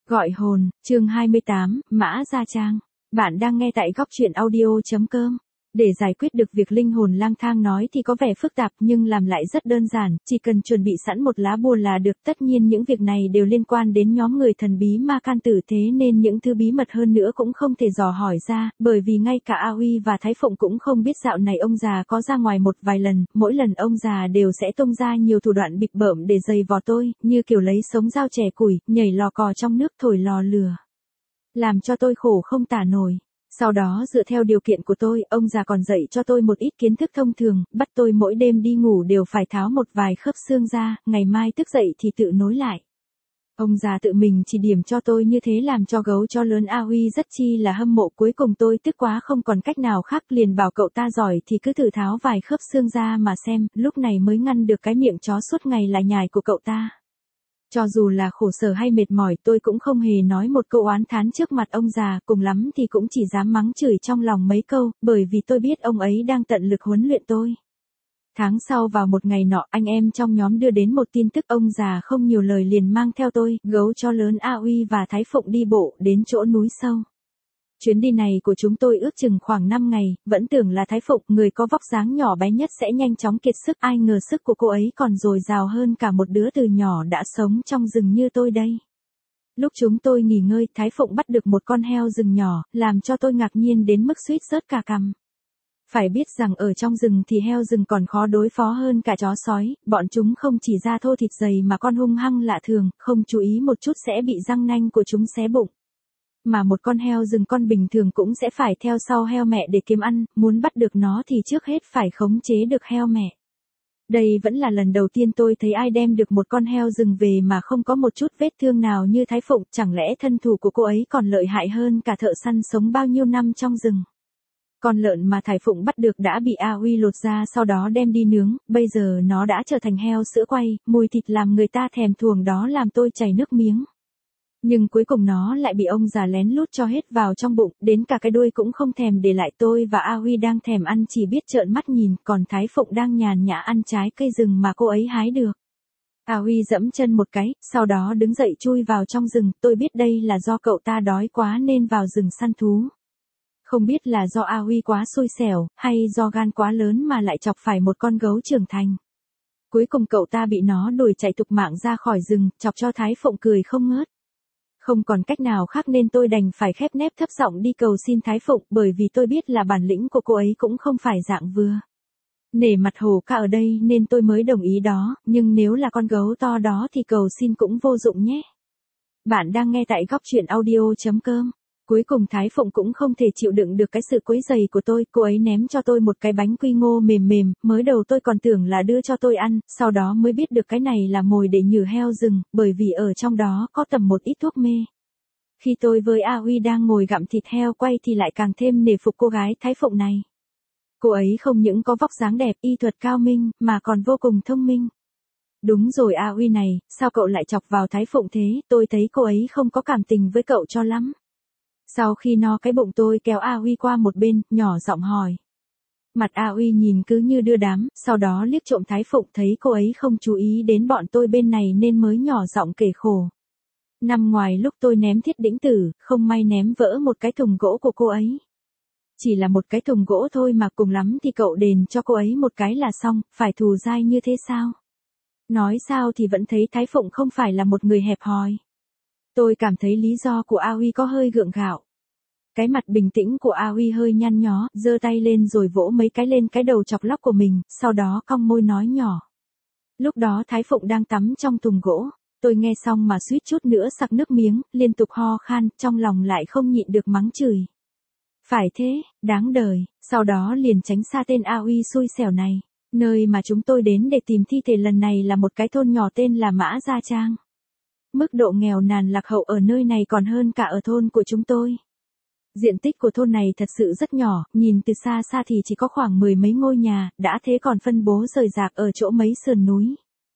Gọi hồn, chương 28, Mã Gia Trang. Bạn đang nghe tại góc truyện audio.com. Để giải quyết được việc linh hồn lang thang nói thì có vẻ phức tạp nhưng làm lại rất đơn giản, chỉ cần chuẩn bị sẵn một lá bùa là được. Tất nhiên những việc này đều liên quan đến nhóm người thần bí ma can tử, thế nên những thứ bí mật hơn nữa cũng không thể dò hỏi ra, bởi vì ngay cả A Uy và Thái Phụng cũng không biết dạo này ông già có ra ngoài một vài lần, mỗi lần ông già đều sẽ tung ra nhiều thủ đoạn bịp bợm để giày vò tôi, như kiểu lấy sống dao chẻ củi, nhảy lò cò trong nước thổi lò lửa. Làm cho tôi khổ không tả nổi. Sau đó dựa theo điều kiện của tôi, ông già còn dạy cho tôi một ít kiến thức thông thường, bắt tôi mỗi đêm đi ngủ đều phải tháo một vài khớp xương ra, ngày mai thức dậy thì tự nối lại. Ông già tự mình chỉ điểm cho tôi như thế làm cho gấu chó lớn A Uy rất chi là hâm mộ, cuối cùng tôi tức quá không còn cách nào khác liền bảo cậu ta giỏi thì cứ thử tháo vài khớp xương ra mà xem, lúc này mới ngăn được cái miệng chó suốt ngày lại nhài của cậu ta. Cho dù là khổ sở hay mệt mỏi tôi cũng không hề nói một câu oán thán trước mặt ông già, cùng lắm thì cũng chỉ dám mắng chửi trong lòng mấy câu, bởi vì tôi biết ông ấy đang tận lực huấn luyện tôi. Tháng sau vào một ngày nọ, anh em trong nhóm đưa đến một tin tức, ông già không nhiều lời liền mang theo tôi, gấu chó lớn A Uy và Thái Phụng đi bộ đến chỗ núi sâu. Chuyến đi này của chúng tôi ước chừng khoảng 5 ngày, vẫn tưởng là Thái Phụng, người có vóc dáng nhỏ bé nhất sẽ nhanh chóng kiệt sức, ai ngờ sức của cô ấy còn dồi dào hơn cả một đứa từ nhỏ đã sống trong rừng như tôi đây. Lúc chúng tôi nghỉ ngơi, Thái Phụng bắt được một con heo rừng nhỏ, làm cho tôi ngạc nhiên đến mức suýt rớt cả cằm. Phải biết rằng ở trong rừng thì heo rừng còn khó đối phó hơn cả chó sói, bọn chúng không chỉ da thô thịt dày mà còn hung hăng lạ thường, không chú ý một chút sẽ bị răng nanh của chúng xé bụng. Mà một con heo rừng con bình thường cũng sẽ phải theo sau heo mẹ để kiếm ăn, muốn bắt được nó thì trước hết phải khống chế được heo mẹ. Đây vẫn là lần đầu tiên tôi thấy ai đem được một con heo rừng về mà không có một chút vết thương nào như Thái Phụng, chẳng lẽ thân thủ của cô ấy còn lợi hại hơn cả thợ săn sống bao nhiêu năm trong rừng. Con lợn mà Thái Phụng bắt được đã bị A Uy lột ra sau đó đem đi nướng, bây giờ nó đã trở thành heo sữa quay, mùi thịt làm người ta thèm thuồng đó làm tôi chảy nước miếng. Nhưng cuối cùng nó lại bị ông già lén lút cho hết vào trong bụng, đến cả cái đuôi cũng không thèm để lại. Tôi và A Huy đang thèm ăn chỉ biết trợn mắt nhìn, còn Thái Phụng đang nhàn nhã ăn trái cây rừng mà cô ấy hái được. A Huy dẫm chân một cái, sau đó đứng dậy chui vào trong rừng, tôi biết đây là do cậu ta đói quá nên vào rừng săn thú. Không biết là do A Huy quá xui xẻo, hay do gan quá lớn mà lại chọc phải một con gấu trưởng thành. Cuối cùng cậu ta bị nó đuổi chạy thục mạng ra khỏi rừng, chọc cho Thái Phụng cười không ngớt. Không còn cách nào khác nên tôi đành phải khép nép thấp giọng đi cầu xin Thái Phụng, bởi vì tôi biết là bản lĩnh của cô ấy cũng không phải dạng vừa. Nể mặt hổ ca ở đây nên tôi mới đồng ý đó, nhưng nếu là con gấu to đó thì cầu xin cũng vô dụng nhé. Bạn đang nghe tại góc truyện audio.com. Cuối cùng Thái Phụng cũng không thể chịu đựng được cái sự quấy rầy của tôi, cô ấy ném cho tôi một cái bánh quy ngô mềm mềm, mới đầu tôi còn tưởng là đưa cho tôi ăn, sau đó mới biết được cái này là mồi để nhử heo rừng, bởi vì ở trong đó có tầm một ít thuốc mê. Khi tôi với A Huy đang ngồi gặm thịt heo quay thì lại càng thêm nể phục cô gái Thái Phụng này. Cô ấy không những có vóc dáng đẹp, y thuật cao minh, mà còn vô cùng thông minh. Đúng rồi A Huy này, sao cậu lại chọc vào Thái Phụng thế, tôi thấy cô ấy không có cảm tình với cậu cho lắm. Sau khi no cái bụng tôi kéo A Huy qua một bên, nhỏ giọng hỏi. Mặt A Huy nhìn cứ như đưa đám, sau đó liếc trộm Thái Phụng thấy cô ấy không chú ý đến bọn tôi bên này nên mới nhỏ giọng kể khổ. Năm ngoài lúc tôi ném thiết đĩnh tử, không may ném vỡ một cái thùng gỗ của cô ấy. Chỉ là một cái thùng gỗ thôi mà cùng lắm thì cậu đền cho cô ấy một cái là xong, phải thù dai như thế sao? Nói sao thì vẫn thấy Thái Phụng không phải là một người hẹp hòi. Tôi cảm thấy lý do của A Huy có hơi gượng gạo. Cái mặt bình tĩnh của A Huy hơi nhăn nhó, giơ tay lên rồi vỗ mấy cái lên cái đầu chọc lóc của mình, sau đó cong môi nói nhỏ. Lúc đó Thái Phụng đang tắm trong thùng gỗ, tôi nghe xong mà suýt chút nữa sặc nước miếng, liên tục ho khan, trong lòng lại không nhịn được mắng chửi. Phải thế, đáng đời, sau đó liền tránh xa tên A Huy xui xẻo này. Nơi mà chúng tôi đến để tìm thi thể lần này là một cái thôn nhỏ tên là Mã Gia Trang. Mức độ nghèo nàn lạc hậu ở nơi này còn hơn cả ở thôn của chúng tôi. Diện tích của thôn này thật sự rất nhỏ, nhìn từ xa xa thì chỉ có khoảng 10 mấy ngôi nhà, đã thế còn phân bố rời rạc ở chỗ mấy sườn núi.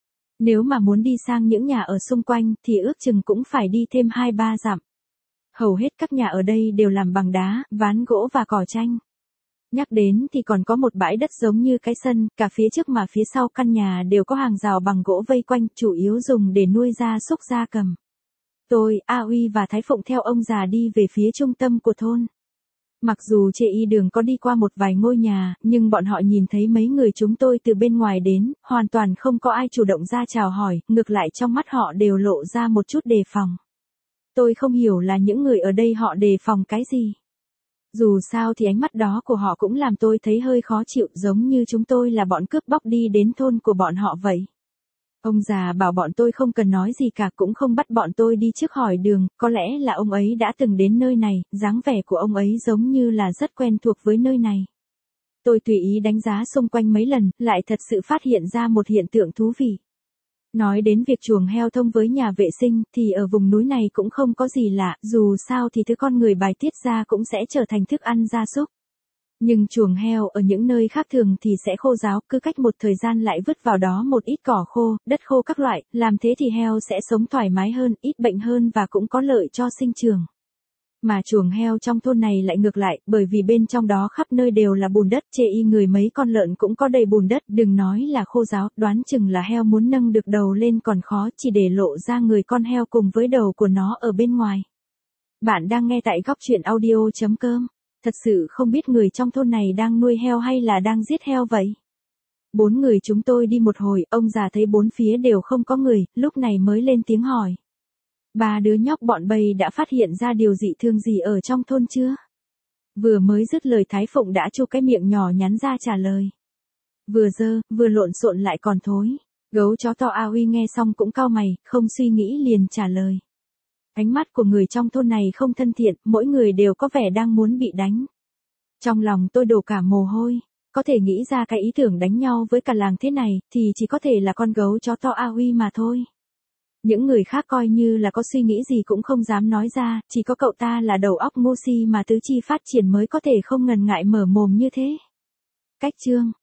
Nếu mà muốn đi sang những nhà ở xung quanh thì ước chừng cũng phải đi thêm 2-3 dặm. Hầu hết các nhà ở đây đều làm bằng đá, ván gỗ và cỏ tranh. Nhắc đến thì còn có một bãi đất giống như cái sân, cả phía trước mà phía sau căn nhà đều có hàng rào bằng gỗ vây quanh, chủ yếu dùng để nuôi gia súc gia cầm. Tôi, A Uy và Thái Phụng theo ông già đi về phía trung tâm của thôn. Mặc dù trên y đường có đi qua một vài ngôi nhà, nhưng bọn họ nhìn thấy mấy người chúng tôi từ bên ngoài đến, hoàn toàn không có ai chủ động ra chào hỏi, ngược lại trong mắt họ đều lộ ra một chút đề phòng. Tôi không hiểu là những người ở đây họ đề phòng cái gì. Dù sao thì ánh mắt đó của họ cũng làm tôi thấy hơi khó chịu, giống như chúng tôi là bọn cướp bóc đi đến thôn của bọn họ vậy. Ông già bảo bọn tôi không cần nói gì cả, cũng không bắt bọn tôi đi trước hỏi đường, có lẽ là ông ấy đã từng đến nơi này, dáng vẻ của ông ấy giống như là rất quen thuộc với nơi này. Tôi tùy ý đánh giá xung quanh mấy lần, lại thật sự phát hiện ra một hiện tượng thú vị. Nói đến việc chuồng heo thông với nhà vệ sinh, thì ở vùng núi này cũng không có gì lạ, dù sao thì thứ con người bài tiết ra cũng sẽ trở thành thức ăn gia súc. Nhưng chuồng heo ở những nơi khác thường thì sẽ khô ráo, cứ cách một thời gian lại vứt vào đó một ít cỏ khô, đất khô các loại, làm thế thì heo sẽ sống thoải mái hơn, ít bệnh hơn và cũng có lợi cho sinh trưởng. Mà chuồng heo trong thôn này lại ngược lại, bởi vì bên trong đó khắp nơi đều là bùn đất, chê y người mấy con lợn cũng có đầy bùn đất, đừng nói là khô ráo, đoán chừng là heo muốn nâng được đầu lên còn khó, chỉ để lộ ra người con heo cùng với đầu của nó ở bên ngoài. Bạn đang nghe tại góc truyện audio.com. Thật sự không biết người trong thôn này đang nuôi heo hay là đang giết heo vậy. 4 người chúng tôi đi một hồi, ông già thấy bốn phía đều không có người, lúc này mới lên tiếng hỏi. 3 đứa nhóc bọn Bầy đã phát hiện ra điều dị thường gì ở trong thôn chưa? Vừa mới dứt lời Thái Phụng đã chu cái miệng nhỏ nhắn ra trả lời. Vừa dơ, vừa lộn xộn lại còn thối. Gấu chó to A Uy nghe xong cũng cau mày, không suy nghĩ liền trả lời. Ánh mắt của người trong thôn này không thân thiện, mỗi người đều có vẻ đang muốn bị đánh. Trong lòng tôi đổ cả mồ hôi, có thể nghĩ ra cái ý tưởng đánh nhau với cả làng thế này, thì chỉ có thể là con gấu chó to A Uy mà thôi. Những người khác coi như là có suy nghĩ gì cũng không dám nói ra, chỉ có cậu ta là đầu óc ngu si mà tứ chi phát triển mới có thể không ngần ngại mở mồm như thế. Cách chương